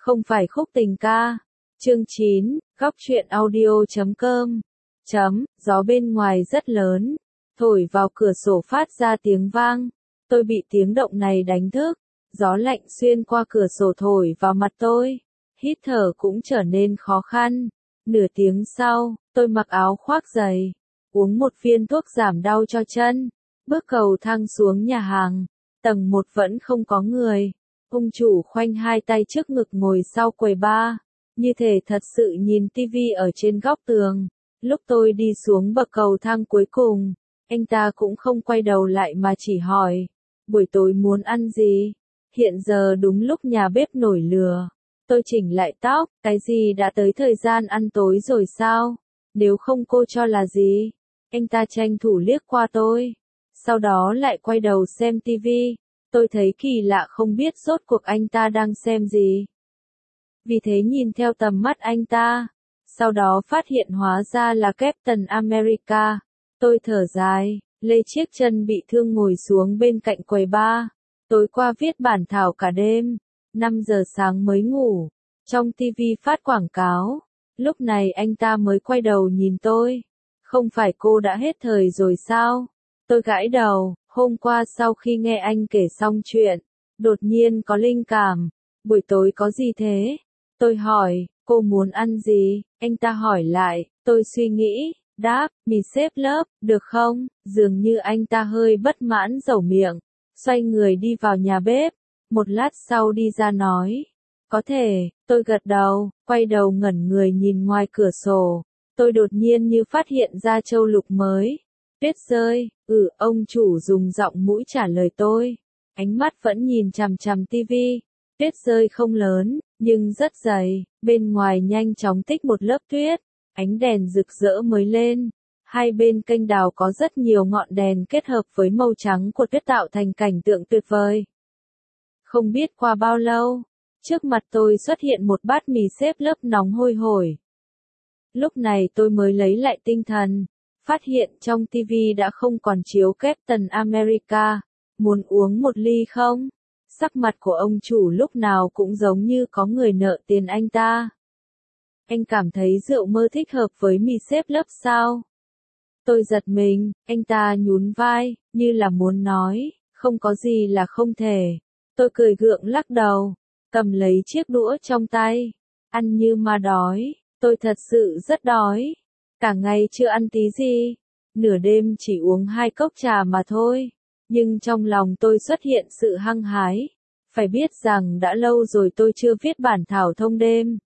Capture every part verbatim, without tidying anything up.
Không phải khúc tình ca. Chương chín, góc truyện audio chấm com. Chấm, gió bên ngoài rất lớn, thổi vào cửa sổ phát ra tiếng vang. Tôi bị tiếng động này đánh thức, gió lạnh xuyên qua cửa sổ thổi vào mặt tôi, hít thở cũng trở nên khó khăn. Nửa tiếng sau, tôi mặc áo khoác dày, uống một viên thuốc giảm đau cho chân, bước cầu thang xuống nhà hàng. Tầng một vẫn không có người. Ông chủ khoanh hai tay trước ngực ngồi sau quầy bar, như thể thật sự nhìn tivi ở trên góc tường. Lúc tôi đi xuống bậc cầu thang cuối cùng, anh ta cũng không quay đầu lại mà chỉ hỏi, buổi tối muốn ăn gì? Hiện giờ đúng lúc nhà bếp nổi lửa. Tôi chỉnh lại tóc, cái gì đã tới thời gian ăn tối rồi sao? Nếu không cô cho là gì? Anh ta tranh thủ liếc qua tôi, sau đó lại quay đầu xem tivi. Tôi thấy kỳ lạ không biết rốt cuộc anh ta đang xem gì. Vì thế nhìn theo tầm mắt anh ta, sau đó phát hiện hóa ra là Captain America. Tôi thở dài, lê chiếc chân bị thương ngồi xuống bên cạnh quầy bar. Tối qua viết bản thảo cả đêm, năm giờ sáng mới ngủ. Trong tivi phát quảng cáo, lúc này anh ta mới quay đầu nhìn tôi. Không phải cô đã hết thời rồi sao? Tôi gãi đầu. Hôm qua sau khi nghe anh kể xong chuyện, đột nhiên có linh cảm. Buổi tối có gì thế? Tôi hỏi, cô muốn ăn gì? Anh ta hỏi lại, tôi suy nghĩ, đáp, mì xếp lớp, được không? Dường như anh ta hơi bất mãn dẩu miệng, xoay người đi vào nhà bếp. Một lát sau đi ra nói, có thể. Tôi gật đầu, quay đầu ngẩn người nhìn ngoài cửa sổ. Tôi đột nhiên như phát hiện ra châu lục mới. Tuyết rơi, ừ, ông chủ dùng giọng mũi trả lời tôi. Ánh mắt vẫn nhìn chằm chằm tivi. Tuyết rơi không lớn, nhưng rất dày, bên ngoài nhanh chóng tích một lớp tuyết. Ánh đèn rực rỡ mới lên. Hai bên kênh đào có rất nhiều ngọn đèn kết hợp với màu trắng của tuyết tạo thành cảnh tượng tuyệt vời. Không biết qua bao lâu, trước mặt tôi xuất hiện một bát mì xếp lớp nóng hôi hổi. Lúc này tôi mới lấy lại tinh thần. Phát hiện trong tivi đã không còn chiếu Captain America. Muốn uống một ly không? Sắc mặt của ông chủ lúc nào cũng giống như có người nợ tiền anh ta. Anh cảm thấy rượu mơ thích hợp với mì xếp lớp sao? Tôi giật mình, anh ta nhún vai, như là muốn nói, không có gì là không thể. Tôi cười gượng lắc đầu, cầm lấy chiếc đũa trong tay, ăn như ma đói. Tôi thật sự rất đói. Cả ngày chưa ăn tí gì, nửa đêm chỉ uống hai cốc trà mà thôi, nhưng trong lòng tôi xuất hiện sự hăng hái. Phải biết rằng đã lâu rồi tôi chưa viết bản thảo thông đêm.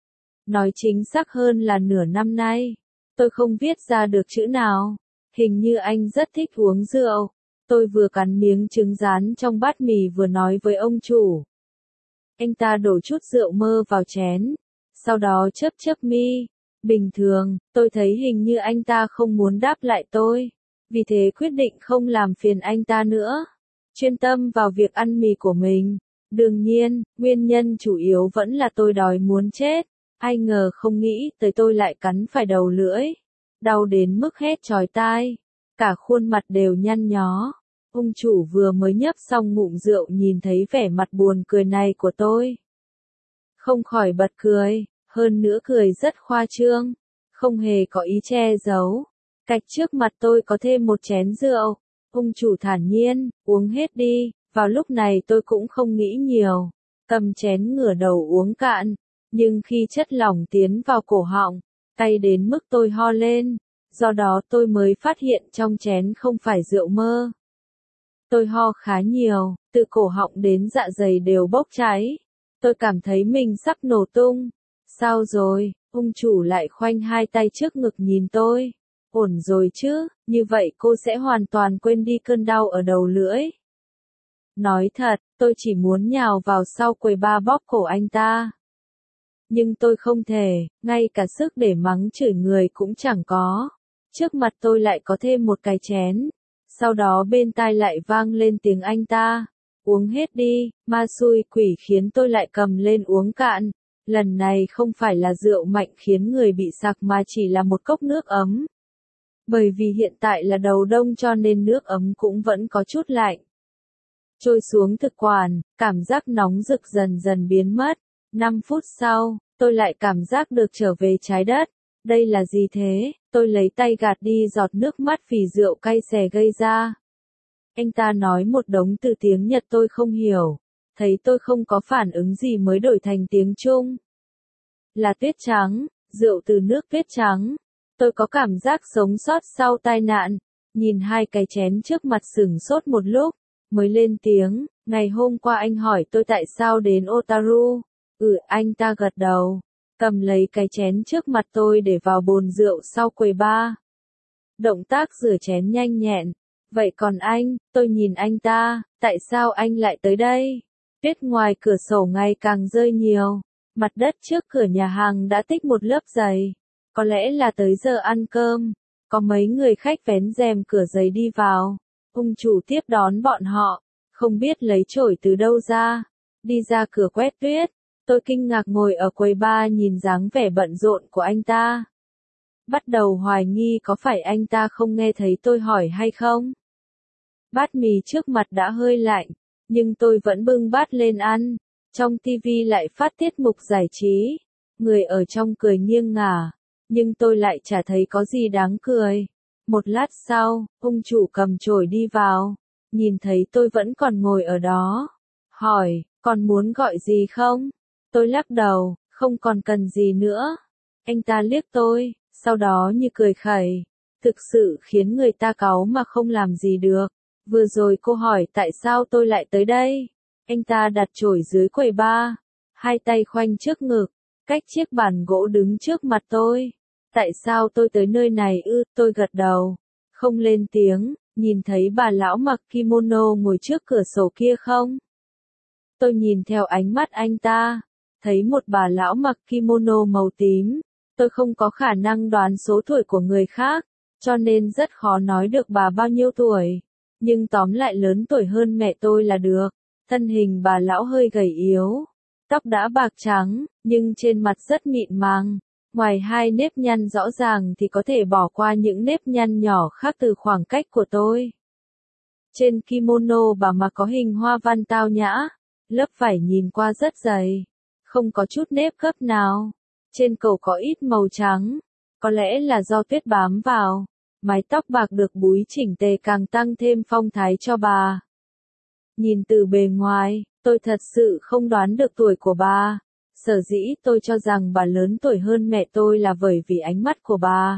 Nói chính xác hơn là nửa năm nay, tôi không viết ra được chữ nào. Hình như anh rất thích uống rượu. Tôi vừa cắn miếng trứng rán trong bát mì vừa nói với ông chủ. Anh ta đổ chút rượu mơ vào chén, sau đó chớp chớp mi. Bình thường, tôi thấy hình như anh ta không muốn đáp lại tôi, vì thế quyết định không làm phiền anh ta nữa, chuyên tâm vào việc ăn mì của mình. Đương nhiên, nguyên nhân chủ yếu vẫn là tôi đói muốn chết. Ai ngờ không nghĩ tới tôi lại cắn phải đầu lưỡi, đau đến mức hét chói tai, cả khuôn mặt đều nhăn nhó. Ông chủ vừa mới nhấp xong ngụm rượu nhìn thấy vẻ mặt buồn cười này của tôi, không khỏi bật cười. Hơn nữa cười rất khoa trương, không hề có ý che giấu. Cạch trước mặt tôi có thêm một chén rượu. Ông chủ thản nhiên, uống hết đi. Vào lúc này tôi cũng không nghĩ nhiều, cầm chén ngửa đầu uống cạn. Nhưng khi chất lỏng tiến vào cổ họng, cay đến mức tôi ho lên. Do đó tôi mới phát hiện trong chén không phải rượu mơ. Tôi ho khá nhiều, từ cổ họng đến dạ dày đều bốc cháy. Tôi cảm thấy mình sắp nổ tung. Sao rồi? Ông chủ lại khoanh hai tay trước ngực nhìn tôi. Ổn rồi chứ, như vậy cô sẽ hoàn toàn quên đi cơn đau ở đầu lưỡi. Nói thật, tôi chỉ muốn nhào vào sau quầy bar bóp cổ anh ta. Nhưng tôi không thể, ngay cả sức để mắng chửi người cũng chẳng có. Trước mặt tôi lại có thêm một cái chén. Sau đó bên tai lại vang lên tiếng anh ta. Uống hết đi, ma xui quỷ khiến tôi lại cầm lên uống cạn. Lần này không phải là rượu mạnh khiến người bị sặc mà chỉ là một cốc nước ấm. Bởi vì hiện tại là đầu đông cho nên nước ấm cũng vẫn có chút lạnh. Trôi xuống thực quản, cảm giác nóng rực dần dần biến mất. Năm phút sau, tôi lại cảm giác được trở về trái đất. Đây là gì thế? Tôi lấy tay gạt đi giọt nước mắt vì rượu cay xè gây ra. Anh ta nói một đống từ tiếng Nhật tôi không hiểu. Thấy tôi không có phản ứng gì mới đổi thành tiếng Trung. Là tuyết trắng, rượu từ nước tuyết trắng. Tôi có cảm giác sống sót sau tai nạn. Nhìn hai cái chén trước mặt sửng sốt một lúc, mới lên tiếng. Ngày hôm qua anh hỏi tôi tại sao đến Otaru. Ừ, anh ta gật đầu. Cầm lấy cái chén trước mặt tôi để vào bồn rượu sau quầy bar. Động tác rửa chén nhanh nhẹn. Vậy còn anh, tôi nhìn anh ta, tại sao anh lại tới đây? Tuyết ngoài cửa sổ ngày càng rơi nhiều. Mặt đất trước cửa nhà hàng đã tích một lớp dày. Có lẽ là tới giờ ăn cơm. Có mấy người khách vén rèm cửa giấy đi vào. Ông chủ tiếp đón bọn họ. Không biết lấy chổi từ đâu ra. Đi ra cửa quét tuyết. Tôi kinh ngạc ngồi ở quầy bar nhìn dáng vẻ bận rộn của anh ta. Bắt đầu hoài nghi có phải anh ta không nghe thấy tôi hỏi hay không. Bát mì trước mặt đã hơi lạnh, nhưng tôi vẫn bưng bát lên ăn. Trong tivi lại phát tiết mục giải trí. Người ở trong cười nghiêng ngả, nhưng tôi lại chả thấy có gì đáng cười. Một lát sau, ông chủ cầm chổi đi vào, nhìn thấy tôi vẫn còn ngồi ở đó. Hỏi, còn muốn gọi gì không? Tôi lắc đầu, không còn cần gì nữa. Anh ta liếc tôi, sau đó như cười khẩy. Thực sự khiến người ta cáu mà không làm gì được. Vừa rồi cô hỏi tại sao tôi lại tới đây. Anh ta đặt chổi dưới quầy bar, hai tay khoanh trước ngực, cách chiếc bàn gỗ đứng trước mặt tôi. Tại sao tôi tới nơi này ư? Tôi gật đầu, không lên tiếng. Nhìn thấy bà lão mặc kimono ngồi trước cửa sổ kia không? Tôi nhìn theo ánh mắt anh ta, thấy một bà lão mặc kimono màu tím. Tôi không có khả năng đoán số tuổi của người khác, cho nên rất khó nói được bà bao nhiêu tuổi. Nhưng tóm lại lớn tuổi hơn mẹ tôi là được. Thân hình bà lão hơi gầy yếu, tóc đã bạc trắng, nhưng trên mặt rất mịn màng. Ngoài hai nếp nhăn rõ ràng thì có thể bỏ qua những nếp nhăn nhỏ khác từ khoảng cách của tôi. Trên kimono bà mặc có hình hoa văn tao nhã, lớp vải nhìn qua rất dày, không có chút nếp gấp nào. Trên cổ có ít màu trắng, có lẽ là do tuyết bám vào. Mái tóc bạc được búi chỉnh tề càng tăng thêm phong thái cho bà. Nhìn từ bề ngoài, tôi thật sự không đoán được tuổi của bà. Sở dĩ tôi cho rằng bà lớn tuổi hơn mẹ tôi là bởi vì ánh mắt của bà.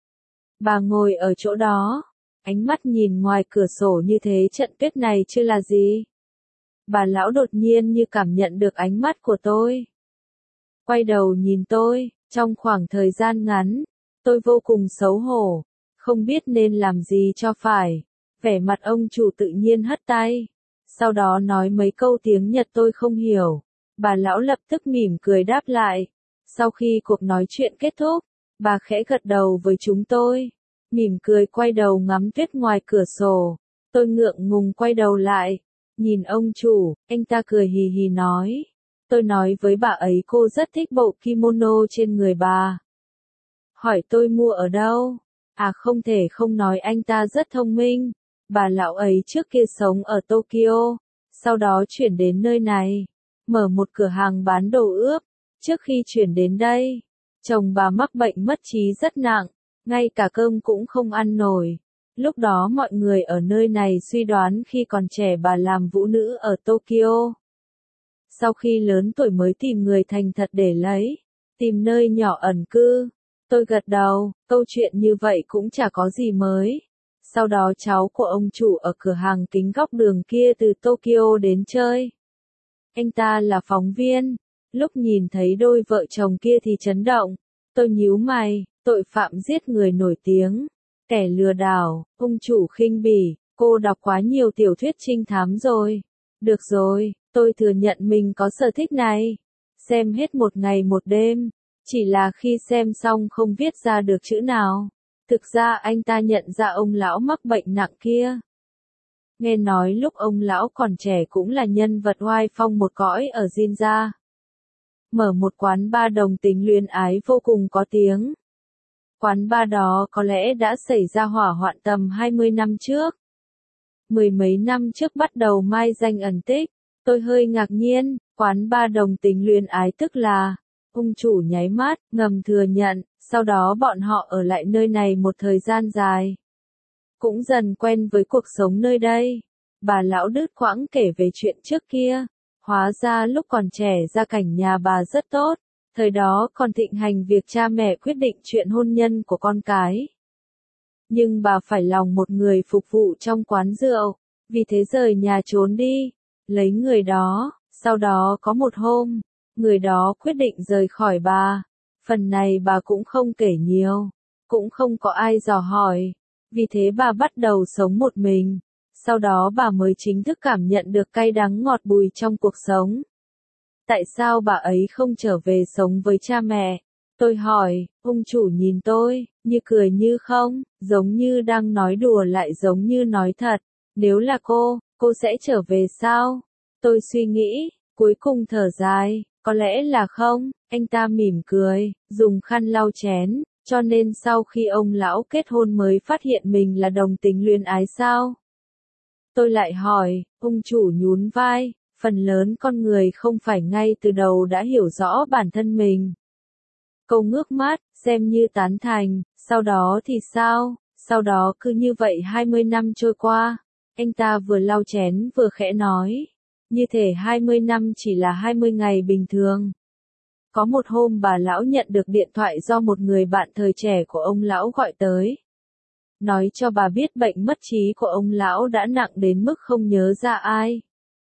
Bà ngồi ở chỗ đó, ánh mắt nhìn ngoài cửa sổ như thế trận tuyết này chưa là gì. Bà lão đột nhiên như cảm nhận được ánh mắt của tôi. Quay đầu nhìn tôi, trong khoảng thời gian ngắn, tôi vô cùng xấu hổ, không biết nên làm gì cho phải. Vẻ mặt ông chủ tự nhiên hất tay. Sau đó nói mấy câu tiếng Nhật tôi không hiểu. Bà lão lập tức mỉm cười đáp lại. Sau khi cuộc nói chuyện kết thúc, bà khẽ gật đầu với chúng tôi. Mỉm cười quay đầu ngắm tuyết ngoài cửa sổ. Tôi ngượng ngùng quay đầu lại. Nhìn ông chủ, anh ta cười hì hì nói. Tôi nói với bà ấy cô rất thích bộ kimono trên người bà. Hỏi tôi mua ở đâu? À không thể không nói anh ta rất thông minh. Bà lão ấy trước kia sống ở Tokyo, sau đó chuyển đến nơi này, mở một cửa hàng bán đồ ướp. Trước khi chuyển đến đây, chồng bà mắc bệnh mất trí rất nặng, ngay cả cơm cũng không ăn nổi. Lúc đó mọi người ở nơi này suy đoán khi còn trẻ bà làm vũ nữ ở Tokyo. Sau khi lớn tuổi mới tìm người thành thật để lấy, tìm nơi nhỏ ẩn cư. Tôi gật đầu, câu chuyện như vậy cũng chả có gì mới. Sau đó cháu của ông chủ ở cửa hàng kính góc đường kia từ Tokyo đến chơi. Anh ta là phóng viên. Lúc nhìn thấy đôi vợ chồng kia thì chấn động. Tôi nhíu mày, tội phạm giết người nổi tiếng, kẻ lừa đảo, ông chủ khinh bỉ, cô đọc quá nhiều tiểu thuyết trinh thám rồi. Được rồi, tôi thừa nhận mình có sở thích này. Xem hết một ngày một đêm, chỉ là khi xem xong không viết ra được chữ nào. Thực ra anh ta nhận ra ông lão mắc bệnh nặng kia. Nghe nói lúc ông lão còn trẻ cũng là nhân vật oai phong một cõi ở Jinja. Mở một quán bar đồng tính luyến ái vô cùng có tiếng. Quán bar đó có lẽ đã xảy ra hỏa hoạn tầm hai mươi năm trước. Mười mấy năm trước bắt đầu mai danh ẩn tích. Tôi hơi ngạc nhiên, quán bar đồng tính luyến ái tức là, ông chủ nháy mắt, ngầm thừa nhận, sau đó bọn họ ở lại nơi này một thời gian dài. Cũng dần quen với cuộc sống nơi đây. Bà lão đứt quãng kể về chuyện trước kia. Hóa ra lúc còn trẻ gia cảnh nhà bà rất tốt, thời đó còn thịnh hành việc cha mẹ quyết định chuyện hôn nhân của con cái. Nhưng bà phải lòng một người phục vụ trong quán rượu, vì thế rời nhà trốn đi, lấy người đó, sau đó có một hôm, người đó quyết định rời khỏi bà. Phần này bà cũng không kể nhiều, cũng không có ai dò hỏi, vì thế bà bắt đầu sống một mình. Sau đó bà mới chính thức cảm nhận được cay đắng ngọt bùi trong cuộc sống. Tại sao bà ấy không trở về sống với cha mẹ? Tôi hỏi, ông chủ nhìn tôi, như cười như không, giống như đang nói đùa lại giống như nói thật. Nếu là cô, cô sẽ trở về sao? Tôi suy nghĩ, cuối cùng thở dài, có lẽ là không. Anh ta mỉm cười, dùng khăn lau chén, cho nên sau khi ông lão kết hôn mới phát hiện mình là đồng tính luyến ái sao? Tôi lại hỏi, ông chủ nhún vai, phần lớn con người không phải ngay từ đầu đã hiểu rõ bản thân mình. Câu ngước mắt, xem như tán thành, sau đó thì sao? Sau đó cứ như vậy hai mươi năm trôi qua, anh ta vừa lau chén vừa khẽ nói, như thể hai mươi năm chỉ là hai mươi ngày bình thường. Có một hôm bà lão nhận được điện thoại do một người bạn thời trẻ của ông lão gọi tới. Nói cho bà biết bệnh mất trí của ông lão đã nặng đến mức không nhớ ra ai.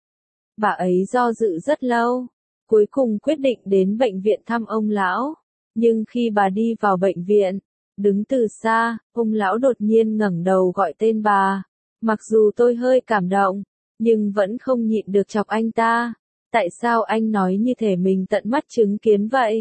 Bà ấy do dự rất lâu, cuối cùng quyết định đến bệnh viện thăm ông lão. Nhưng khi bà đi vào bệnh viện, đứng từ xa, ông lão đột nhiên ngẩng đầu gọi tên bà. Mặc dù tôi hơi cảm động, nhưng vẫn không nhịn được chọc anh ta. Tại sao anh nói như thể mình tận mắt chứng kiến vậy?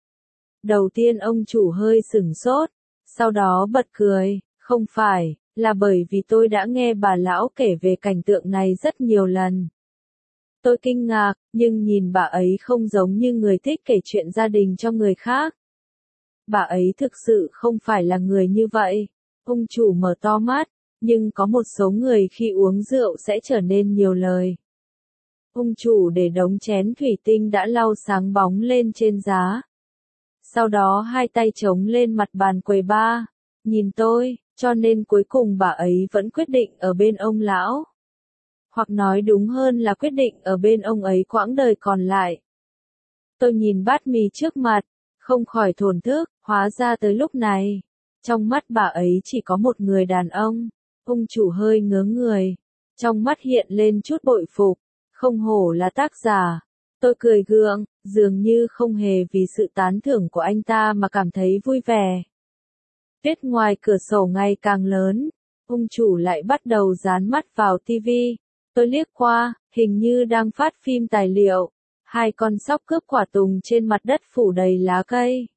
Đầu tiên ông chủ hơi sửng sốt, sau đó bật cười, không phải, là bởi vì tôi đã nghe bà lão kể về cảnh tượng này rất nhiều lần. Tôi kinh ngạc, nhưng nhìn bà ấy không giống như người thích kể chuyện gia đình cho người khác. Bà ấy thực sự không phải là người như vậy. Ông chủ mở to mắt, nhưng có một số người khi uống rượu sẽ trở nên nhiều lời. Ông chủ để đống chén thủy tinh đã lau sáng bóng lên trên giá. Sau đó hai tay chống lên mặt bàn quầy bar, nhìn tôi, cho nên cuối cùng bà ấy vẫn quyết định ở bên ông lão. Hoặc nói đúng hơn là quyết định ở bên ông ấy quãng đời còn lại. Tôi nhìn bát mì trước mặt, không khỏi thổn thức, hóa ra tới lúc này, trong mắt bà ấy chỉ có một người đàn ông. Ông chủ hơi ngớ người, trong mắt hiện lên chút bội phục, không hổ là tác giả. Tôi cười gượng, dường như không hề vì sự tán thưởng của anh ta mà cảm thấy vui vẻ. Tuyết ngoài cửa sổ ngày càng lớn, ông chủ lại bắt đầu dán mắt vào tivi. Tôi liếc qua, hình như đang phát phim tài liệu. Hai con sóc cướp quả tùng trên mặt đất phủ đầy lá cây.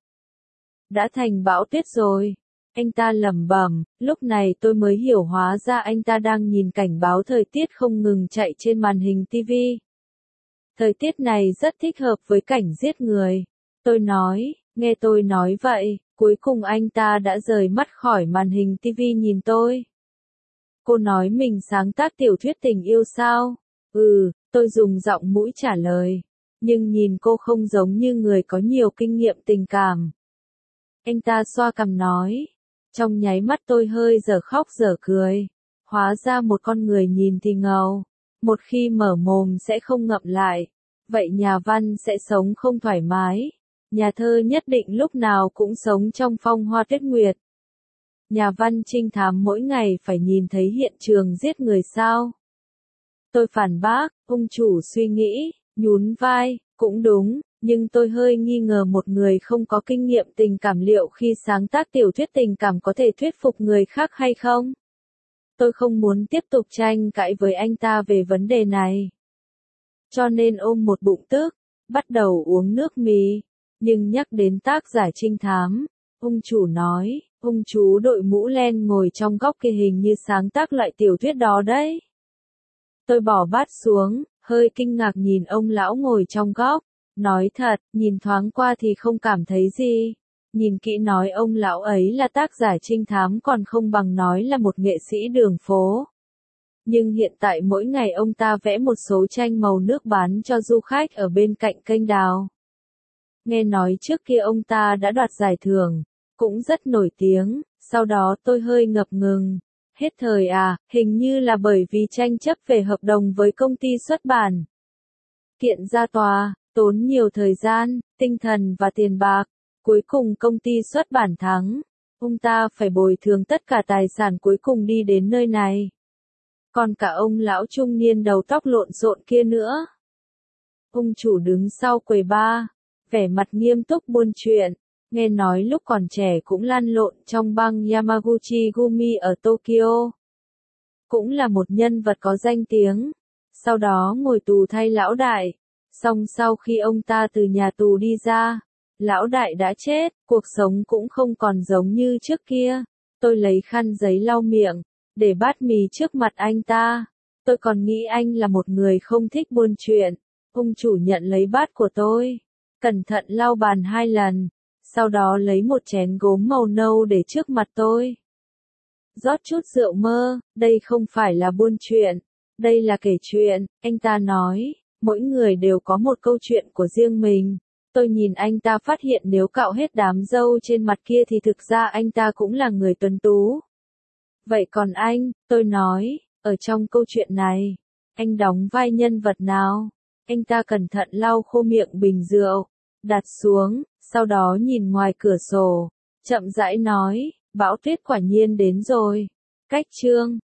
Đã thành bão tuyết rồi. Anh ta lẩm bẩm, lúc này tôi mới hiểu hóa ra anh ta đang nhìn cảnh báo thời tiết không ngừng chạy trên màn hình tivi. Thời tiết này rất thích hợp với cảnh giết người. Tôi nói, nghe tôi nói vậy, cuối cùng anh ta đã rời mắt khỏi màn hình tivi nhìn tôi. Cô nói mình sáng tác tiểu thuyết tình yêu sao? Ừ, tôi dùng giọng mũi trả lời. Nhưng nhìn cô không giống như người có nhiều kinh nghiệm tình cảm. Anh ta xoa cằm nói. Trong nháy mắt tôi hơi dở khóc dở cười. Hóa ra một con người nhìn thì ngầu. Một khi mở mồm sẽ không ngậm lại. Vậy nhà văn sẽ sống không thoải mái. Nhà thơ nhất định lúc nào cũng sống trong phong hoa tuyết nguyệt. Nhà văn trinh thám mỗi ngày phải nhìn thấy hiện trường giết người sao? Tôi phản bác, ông chủ suy nghĩ, nhún vai, cũng đúng, nhưng tôi hơi nghi ngờ một người không có kinh nghiệm tình cảm liệu khi sáng tác tiểu thuyết tình cảm có thể thuyết phục người khác hay không? Tôi không muốn tiếp tục tranh cãi với anh ta về vấn đề này. Cho nên ôm một bụng tức, bắt đầu uống nước mì, nhưng nhắc đến tác giả trinh thám, ông chủ nói, ông chú đội mũ len ngồi trong góc kia hình như sáng tác loại tiểu thuyết đó đấy. Tôi bỏ bát xuống, hơi kinh ngạc nhìn ông lão ngồi trong góc, nói thật, nhìn thoáng qua thì không cảm thấy gì. Nhìn kỹ nói ông lão ấy là tác giả trinh thám còn không bằng nói là một nghệ sĩ đường phố. Nhưng hiện tại mỗi ngày ông ta vẽ một số tranh màu nước bán cho du khách ở bên cạnh kênh đào. Nghe nói trước kia ông ta đã đoạt giải thưởng, cũng rất nổi tiếng, sau đó tôi hơi ngập ngừng. Hết thời à, hình như là bởi vì tranh chấp về hợp đồng với công ty xuất bản. Kiện ra tòa, tốn nhiều thời gian, tinh thần và tiền bạc. Cuối cùng công ty xuất bản thắng. Ông ta phải bồi thường tất cả tài sản cuối cùng đi đến nơi này. Còn cả ông lão trung niên đầu tóc lộn xộn kia nữa. Ông chủ đứng sau quầy bar, vẻ mặt nghiêm túc buôn chuyện. Nghe nói lúc còn trẻ cũng lăn lộn trong băng Yamaguchi Gumi ở Tokyo. Cũng là một nhân vật có danh tiếng. Sau đó ngồi tù thay lão đại. Xong sau khi ông ta từ nhà tù đi ra, lão đại đã chết, cuộc sống cũng không còn giống như trước kia. Tôi lấy khăn giấy lau miệng, để bát mì trước mặt anh ta. Tôi còn nghĩ anh là một người không thích buôn chuyện. Ông chủ nhận lấy bát của tôi, cẩn thận lau bàn hai lần, sau đó lấy một chén gốm màu nâu để trước mặt tôi. Rót chút rượu mơ, đây không phải là buôn chuyện, đây là kể chuyện, anh ta nói, mỗi người đều có một câu chuyện của riêng mình. Tôi nhìn anh ta phát hiện nếu cạo hết đám râu trên mặt kia thì thực ra anh ta cũng là người tuấn tú. Vậy còn anh, tôi nói, ở trong câu chuyện này, anh đóng vai nhân vật nào? Anh ta cẩn thận lau khô miệng bình rượu, đặt xuống, sau đó nhìn ngoài cửa sổ, chậm rãi nói, bão tuyết quả nhiên đến rồi. Cách chương